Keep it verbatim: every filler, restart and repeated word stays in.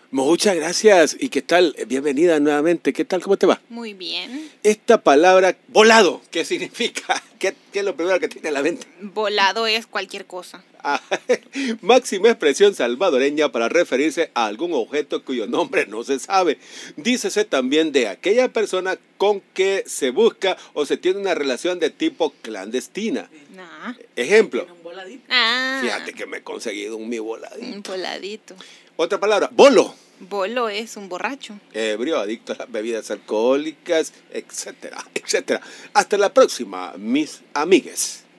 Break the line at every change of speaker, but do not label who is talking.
Muchas gracias. ¿Y qué tal? Bienvenida nuevamente. ¿Qué tal? ¿Cómo te va?
Muy bien.
Esta palabra volado, ¿qué significa? ¿Qué, qué es lo primero que tiene en la mente?
Volado es cualquier cosa.
Ah, máxima expresión salvadoreña para referirse a algún objeto cuyo nombre no se sabe. Dícese también de aquella persona con que se busca o se tiene una relación de tipo clandestina.
Nah.
Ejemplo.
Un voladito.
Ah.
Fíjate que me he conseguido un mi voladito.
Un voladito.
Otra palabra, bolo.
Bolo es un borracho.
Ebrio, adicto a las bebidas alcohólicas, etcétera, etcétera. Hasta la próxima, mis amigues.